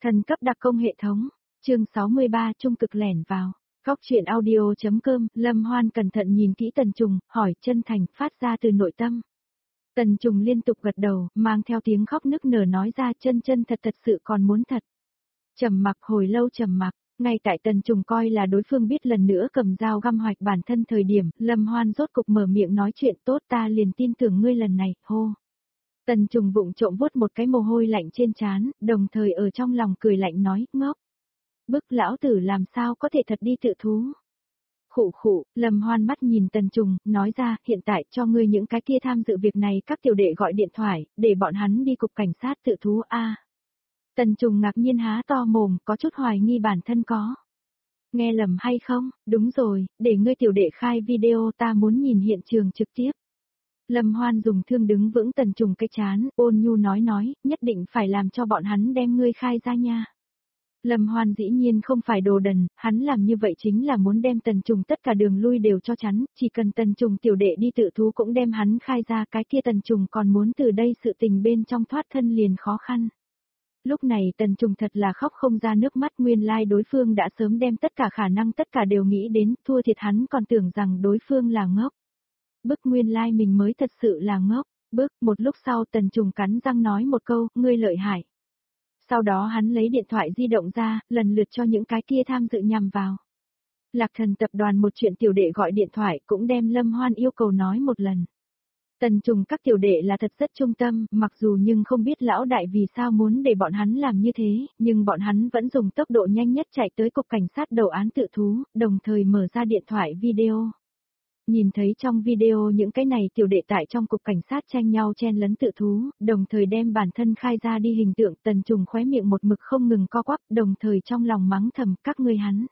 Thần cấp đặc công hệ thống, chương 63 trung cực lẻn vào. Góc truyện audio.com, Lâm Hoan cẩn thận nhìn kỹ Tần Trùng, hỏi chân thành, phát ra từ nội tâm. Tần Trùng liên tục gật đầu, mang theo tiếng khóc nức nở nói ra chân thật sự còn muốn thật. Trầm mặc hồi lâu trầm mặc, ngay tại Tần Trùng coi là đối phương biết lần nữa cầm dao găm hoạch bản thân thời điểm, Lâm Hoan rốt cục mở miệng nói chuyện tốt ta liền tin tưởng ngươi lần này, hô. Tần Trùng vụng trộm vuốt một cái mồ hôi lạnh trên trán, đồng thời ở trong lòng cười lạnh nói, ngốc. Bức lão tử làm sao có thể thật đi tự thú. Khụ khụ, Lâm Hoan mắt nhìn Tần Trùng, nói ra, hiện tại cho ngươi những cái kia tham dự việc này các tiểu đệ gọi điện thoại, để bọn hắn đi cục cảnh sát tự thú a. Tần Trùng ngạc nhiên há to mồm, có chút hoài nghi bản thân có. Nghe lầm hay không, đúng rồi, để ngươi tiểu đệ khai video ta muốn nhìn hiện trường trực tiếp. Lâm Hoan dùng thương đứng vững Tần Trùng cái chán, ôn nhu nói, nhất định phải làm cho bọn hắn đem ngươi khai ra nha. Lâm Hoan dĩ nhiên không phải đồ đần, hắn làm như vậy chính là muốn đem Tần Trùng tất cả đường lui đều cho chắn, chỉ cần Tần Trùng tiểu đệ đi tự thú cũng đem hắn khai ra, cái kia Tần Trùng còn muốn từ đây sự tình bên trong thoát thân liền khó khăn. Lúc này Tần Trùng thật là khóc không ra nước mắt, nguyên lai đối phương đã sớm đem tất cả khả năng tất cả đều nghĩ đến, thua thiệt hắn còn tưởng rằng đối phương là ngốc. Bức nguyên lai mình mới thật sự là ngốc, một lúc sau Tần Trùng cắn răng nói một câu, ngươi lợi hại. Sau đó hắn lấy điện thoại di động ra, lần lượt cho những cái kia tham dự nhằm vào. Lạc Thần tập đoàn một chuyện tiểu đệ gọi điện thoại cũng đem Lâm Hoan yêu cầu nói một lần. Tần Trùng các tiểu đệ là thật rất trung tâm, mặc dù nhưng không biết lão đại vì sao muốn để bọn hắn làm như thế, nhưng bọn hắn vẫn dùng tốc độ nhanh nhất chạy tới cục cảnh sát đầu án tự thú, đồng thời mở ra điện thoại video. Nhìn thấy trong video những cái này tiểu đệ tại trong cục cảnh sát tranh nhau chen lấn tự thú, đồng thời đem bản thân khai ra đi hình tượng, Tần Trùng khóe miệng một mực không ngừng co quắp, đồng thời trong lòng mắng thầm các ngươi hắn.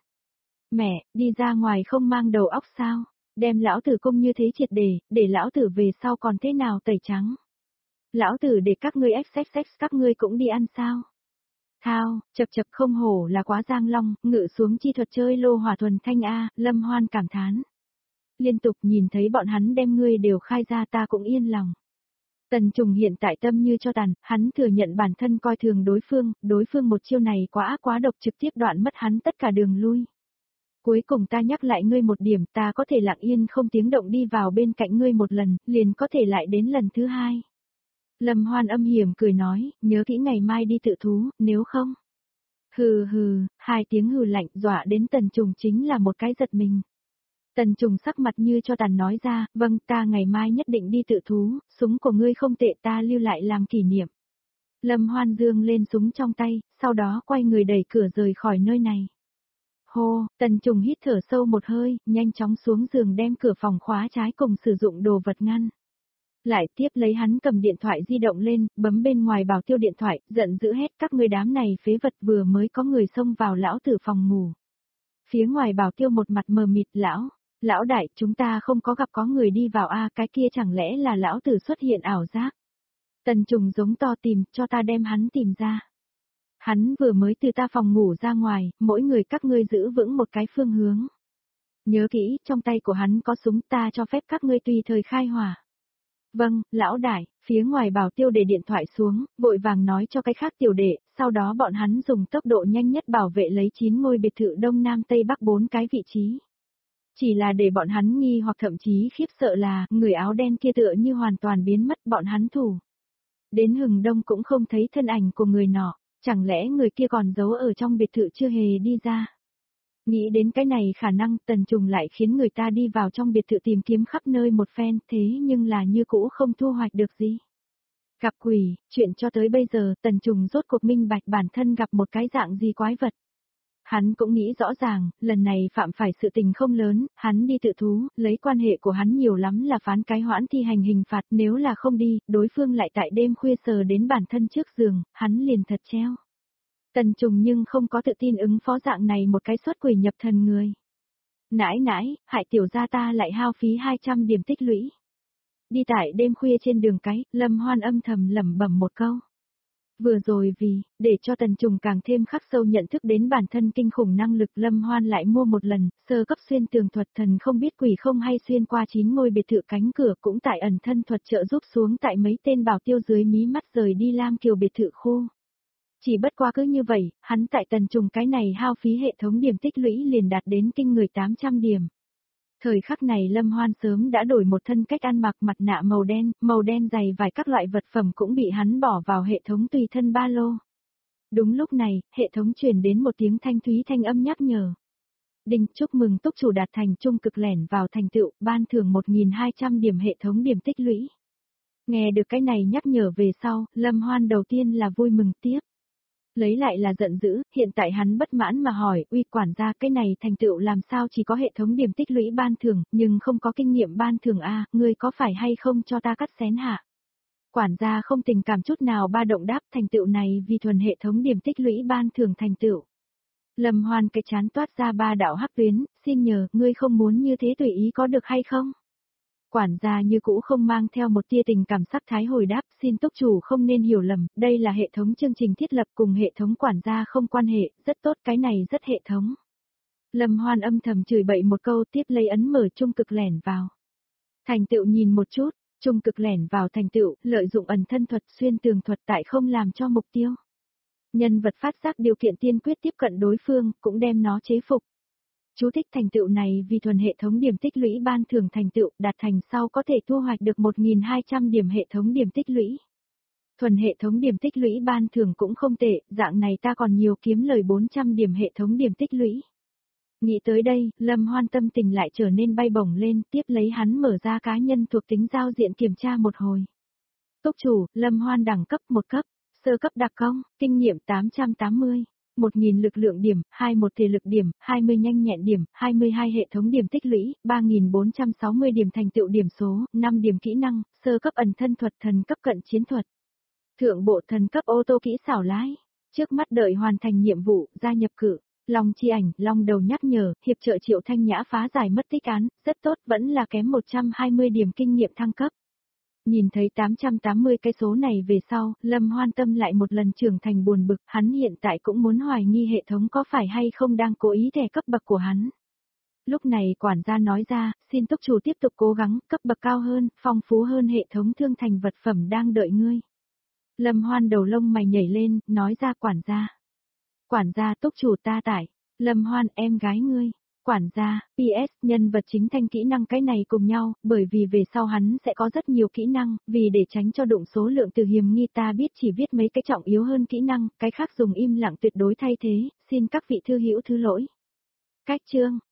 Mẹ, đi ra ngoài không mang đầu óc sao, đem lão tử công như thế triệt để lão tử về sau còn thế nào tẩy trắng. Lão tử để các ngươi xxx các ngươi cũng đi ăn sao. Thao, chập không hổ là quá giang long, ngự xuống chi thuật chơi lô hỏa thuần thanh A, Lâm Hoan cảm thán. Liên tục nhìn thấy bọn hắn đem ngươi đều khai ra ta cũng yên lòng. Tần Trùng hiện tại tâm như cho tàn, hắn thừa nhận bản thân coi thường đối phương một chiêu này quá ác quá độc trực tiếp đoạn mất hắn tất cả đường lui. Cuối cùng ta nhắc lại ngươi một điểm, ta có thể lặng yên không tiếng động đi vào bên cạnh ngươi một lần, liền có thể lại đến lần thứ hai. Lâm Hoan âm hiểm cười nói, nhớ kỹ ngày mai đi tự thú, nếu không. Hừ, hai tiếng hừ lạnh dọa đến Tần Trùng chính là một cái giật mình. Tần Trùng sắc mặt như cho tàn nói ra, vâng ta ngày mai nhất định đi tự thú, súng của ngươi không tệ ta lưu lại làm kỷ niệm. Lâm Hoan dương lên súng trong tay, sau đó quay người đẩy cửa rời khỏi nơi này. Hô, Tần Trùng hít thở sâu một hơi, nhanh chóng xuống giường đem cửa phòng khóa trái cùng sử dụng đồ vật ngăn. Lại tiếp lấy hắn cầm điện thoại di động lên, bấm bên ngoài bảo tiêu điện thoại, giận dữ hét các ngươi đám này phế vật vừa mới có người xông vào lão tử phòng ngủ. Phía ngoài bảo tiêu một mặt mờ mịt lão đại chúng ta không có gặp có người đi vào a cái kia chẳng lẽ là lão tử xuất hiện ảo giác. Tần Trùng giống to tìm cho ta đem hắn tìm ra. Hắn vừa mới từ ta phòng ngủ ra ngoài, mỗi người các ngươi giữ vững một cái phương hướng. Nhớ kỹ, trong tay của hắn có súng ta cho phép các ngươi tùy thời khai hỏa. Vâng, lão đại, phía ngoài bảo tiêu để điện thoại xuống, vội vàng nói cho cái khác tiểu đệ, sau đó bọn hắn dùng tốc độ nhanh nhất bảo vệ lấy 9 ngôi biệt thự Đông Nam Tây Bắc 4 cái vị trí. Chỉ là để bọn hắn nghi hoặc thậm chí khiếp sợ là, người áo đen kia tựa như hoàn toàn biến mất bọn hắn thủ. Đến hừng đông cũng không thấy thân ảnh của người nọ, chẳng lẽ người kia còn giấu ở trong biệt thự chưa hề đi ra. Nghĩ đến cái này khả năng Tần Trùng lại khiến người ta đi vào trong biệt thự tìm kiếm khắp nơi một phen thế nhưng là như cũ không thu hoạch được gì. Gặp quỷ, chuyện cho tới bây giờ Tần Trùng rốt cuộc minh bạch bản thân gặp một cái dạng gì quái vật. Hắn cũng nghĩ rõ ràng, lần này phạm phải sự tình không lớn, hắn đi tự thú, lấy quan hệ của hắn nhiều lắm là phán cái hoãn thi hành hình phạt, nếu là không đi, đối phương lại tại đêm khuya sờ đến bản thân trước giường, hắn liền thật treo. Tần Trùng nhưng không có tự tin ứng phó dạng này một cái xuất quỷ nhập thần người. Nãi, hại tiểu gia ta lại hao phí 200 điểm tích lũy. Đi tại đêm khuya trên đường cái, Lâm Hoan âm thầm lẩm bẩm một câu. Vừa rồi để cho Tần Trùng càng thêm khắc sâu nhận thức đến bản thân kinh khủng năng lực Lâm Hoan lại mua một lần, sơ cấp xuyên tường thuật thần không biết quỷ không hay xuyên qua 9 ngôi biệt thự cánh cửa cũng tại ẩn thân thuật trợ giúp xuống tại mấy tên bảo tiêu dưới mí mắt rời đi Lam Kiều biệt thự khu. Chỉ bất qua cứ như vậy, hắn tại Tần Trùng cái này hao phí hệ thống điểm tích lũy liền đạt đến kinh người 800 điểm. Thời khắc này Lâm Hoan sớm đã đổi một thân cách ăn mặc, mặt nạ màu đen dày vài các loại vật phẩm cũng bị hắn bỏ vào hệ thống tùy thân ba lô. Đúng lúc này, hệ thống truyền đến một tiếng thanh thúy thanh âm nhắc nhở. Đinh, chúc mừng túc chủ đạt thành trung cực lẻn vào thành tựu, ban thưởng 1.200 điểm hệ thống điểm tích lũy. Nghe được cái này nhắc nhở về sau, Lâm Hoan đầu tiên là vui mừng tiếp. Lấy lại là giận dữ, hiện tại hắn bất mãn mà hỏi, uy quản gia cái này thành tựu làm sao chỉ có hệ thống điểm tích lũy ban thưởng, nhưng không có kinh nghiệm ban thưởng a, ngươi có phải hay không cho ta cắt xén hạ? Quản gia không tình cảm chút nào ba động đáp, thành tựu này vì thuần hệ thống điểm tích lũy ban thưởng thành tựu. Lâm Hoan cái chán toát ra ba đạo hắc tuyến, xin nhờ, ngươi không muốn như thế tùy ý có được hay không? Quản gia như cũ không mang theo một tia tình cảm sắc thái hồi đáp, xin túc chủ không nên hiểu lầm, đây là hệ thống chương trình thiết lập cùng hệ thống quản gia không quan hệ, rất tốt, cái này rất hệ thống. Lâm Hoan âm thầm chửi bậy một câu, tiếp lấy ấn mở trung cực lẻn vào. Thành tựu nhìn một chút, trung cực lẻn vào thành tựu, lợi dụng ẩn thân thuật xuyên tường thuật tại không làm cho mục tiêu. Nhân vật phát giác điều kiện tiên quyết tiếp cận đối phương, cũng đem nó chế phục. Chú thích thành tựu này vì thuần hệ thống điểm tích lũy ban thưởng thành tựu, đạt thành sau có thể thu hoạch được 1.200 điểm hệ thống điểm tích lũy. Thuần hệ thống điểm tích lũy ban thưởng cũng không tệ, dạng này ta còn nhiều kiếm lời 400 điểm hệ thống điểm tích lũy. Nghĩ tới đây, Lâm Hoan tâm tình lại trở nên bay bổng lên, tiếp lấy hắn mở ra cá nhân thuộc tính giao diện kiểm tra một hồi. Túc chủ, Lâm Hoan đẳng cấp 1 cấp, sơ cấp đặc công, kinh nghiệm 880. 1.000 lực lượng điểm, 21 thể lực điểm, 20 nhanh nhẹn điểm, 22 hệ thống điểm tích lũy, 3.460 điểm thành tựu điểm số, 5 điểm kỹ năng, sơ cấp ẩn thân thuật, thần cấp cận chiến thuật. Thượng bộ thần cấp ô tô kỹ xảo lái. Trước mắt đợi hoàn thành nhiệm vụ, gia nhập cử. Long chi ảnh, long đầu nhắc nhở, hiệp trợ Triệu Thanh Nhã phá giải mất tích án, rất tốt, vẫn là kém 120 điểm kinh nghiệm thăng cấp. Nhìn thấy 880 cái số này về sau, Lâm Hoan tâm lại một lần trưởng thành buồn bực, hắn hiện tại cũng muốn hoài nghi hệ thống có phải hay không đang cố ý đè cấp bậc của hắn. Lúc này quản gia nói ra, xin túc chủ tiếp tục cố gắng, cấp bậc cao hơn, phong phú hơn hệ thống thương thành vật phẩm đang đợi ngươi. Lâm Hoan đầu lông mày nhảy lên, nói ra quản gia. Quản gia túc chủ ta tải, Lâm Hoan em gái ngươi. Quản gia, PS, nhân vật chính thanh kỹ năng cái này cùng nhau, bởi vì về sau hắn sẽ có rất nhiều kỹ năng, vì để tránh cho đụng số lượng từ hiểm nghi ta biết chỉ viết mấy cái trọng yếu hơn kỹ năng, cái khác dùng im lặng tuyệt đối thay thế, xin các vị thư hữu thứ lỗi. Cách chương